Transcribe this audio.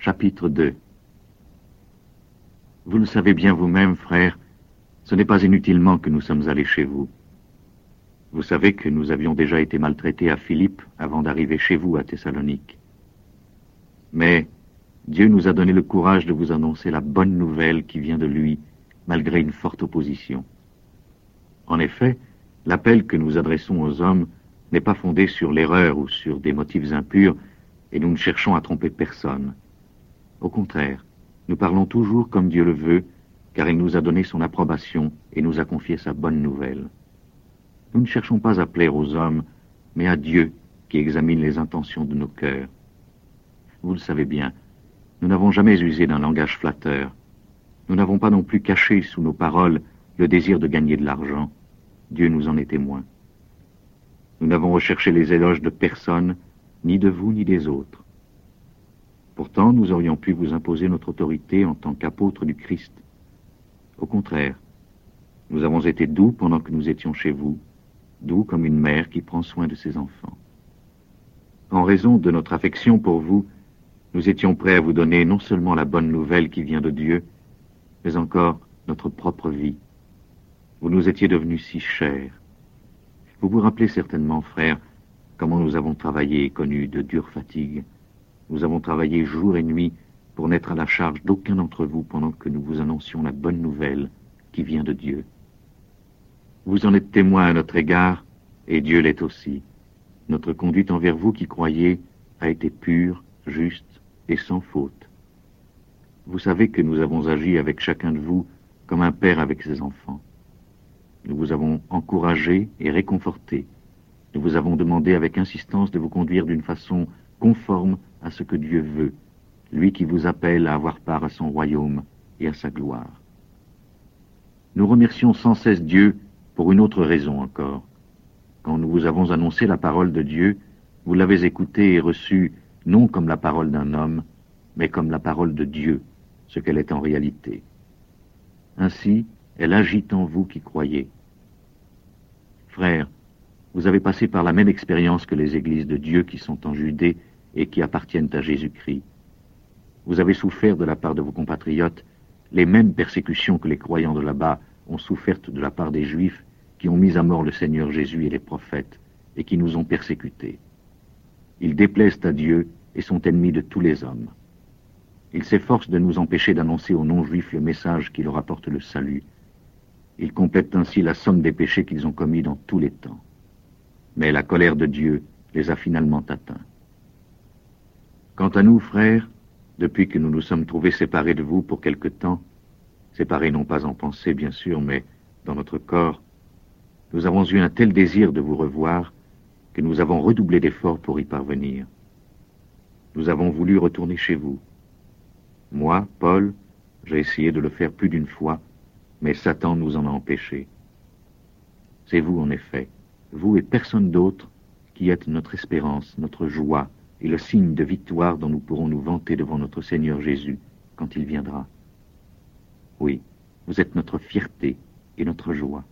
Chapitre 2. Vous le savez bien vous-même, frères, ce n'est pas inutilement que nous sommes allés chez vous. Vous savez que nous avions déjà été maltraités à Philippe avant d'arriver chez vous à Thessalonique. Mais Dieu nous a donné le courage de vous annoncer la bonne nouvelle qui vient de lui, malgré une forte opposition. En effet, l'appel que nous adressons aux hommes n'est pas fondé sur l'erreur ou sur des motifs impurs, et nous ne cherchons à tromper personne. Au contraire, nous parlons toujours comme Dieu le veut, car il nous a donné son approbation et nous a confié sa bonne nouvelle. Nous ne cherchons pas à plaire aux hommes, mais à Dieu qui examine les intentions de nos cœurs. Vous le savez bien, nous n'avons jamais usé d'un langage flatteur. Nous n'avons pas non plus caché sous nos paroles le désir de gagner de l'argent. Dieu nous en est témoin. Nous n'avons recherché les éloges de personne, ni de vous ni des autres. Pourtant, nous aurions pu vous imposer notre autorité en tant qu'apôtres du Christ. Au contraire, nous avons été doux pendant que nous étions chez vous, doux comme une mère qui prend soin de ses enfants. En raison de notre affection pour vous, nous étions prêts à vous donner non seulement la bonne nouvelle qui vient de Dieu, mais encore notre propre vie. Vous nous étiez devenus si chers. Vous vous rappelez certainement, frères, comment nous avons travaillé et connu de dures fatigues. Nous avons travaillé jour et nuit pour n'être à la charge d'aucun d'entre vous pendant que nous vous annoncions la bonne nouvelle qui vient de Dieu. Vous en êtes témoin à notre égard, et Dieu l'est aussi. Notre conduite envers vous qui croyez a été pure, juste et sans faute. Vous savez que nous avons agi avec chacun de vous comme un père avec ses enfants. Nous vous avons encouragé et réconforté. Nous vous avons demandé avec insistance de vous conduire d'une façon conforme à ce que Dieu veut, lui qui vous appelle à avoir part à son royaume et à sa gloire. Nous remercions sans cesse Dieu pour une autre raison encore. Quand nous vous avons annoncé la parole de Dieu, vous l'avez écoutée et reçue non comme la parole d'un homme, mais comme la parole de Dieu, ce qu'elle est en réalité. Ainsi, elle agit en vous qui croyez. Frères, vous avez passé par la même expérience que les églises de Dieu qui sont en Judée et qui appartiennent à Jésus-Christ. Vous avez souffert de la part de vos compatriotes les mêmes persécutions que les croyants de là-bas ont souffertes de la part des Juifs qui ont mis à mort le Seigneur Jésus et les prophètes et qui nous ont persécutés. Ils déplaisent à Dieu et sont ennemis de tous les hommes. Ils s'efforcent de nous empêcher d'annoncer aux non-juifs le message qui leur apporte le salut. Ils complètent ainsi la somme des péchés qu'ils ont commis dans tous les temps. Mais la colère de Dieu les a finalement atteints. Quant à nous, frères, depuis que nous nous sommes trouvés séparés de vous pour quelque temps, séparés non pas en pensée bien sûr, mais dans notre corps, nous avons eu un tel désir de vous revoir que nous avons redoublé d'efforts pour y parvenir. Nous avons voulu retourner chez vous. Moi, Paul, j'ai essayé de le faire plus d'une fois, mais Satan nous en a empêchés. C'est vous, en effet, vous et personne d'autre, qui êtes notre espérance, notre joie et le signe de victoire dont nous pourrons nous vanter devant notre Seigneur Jésus quand il viendra. Oui, vous êtes notre fierté et notre joie.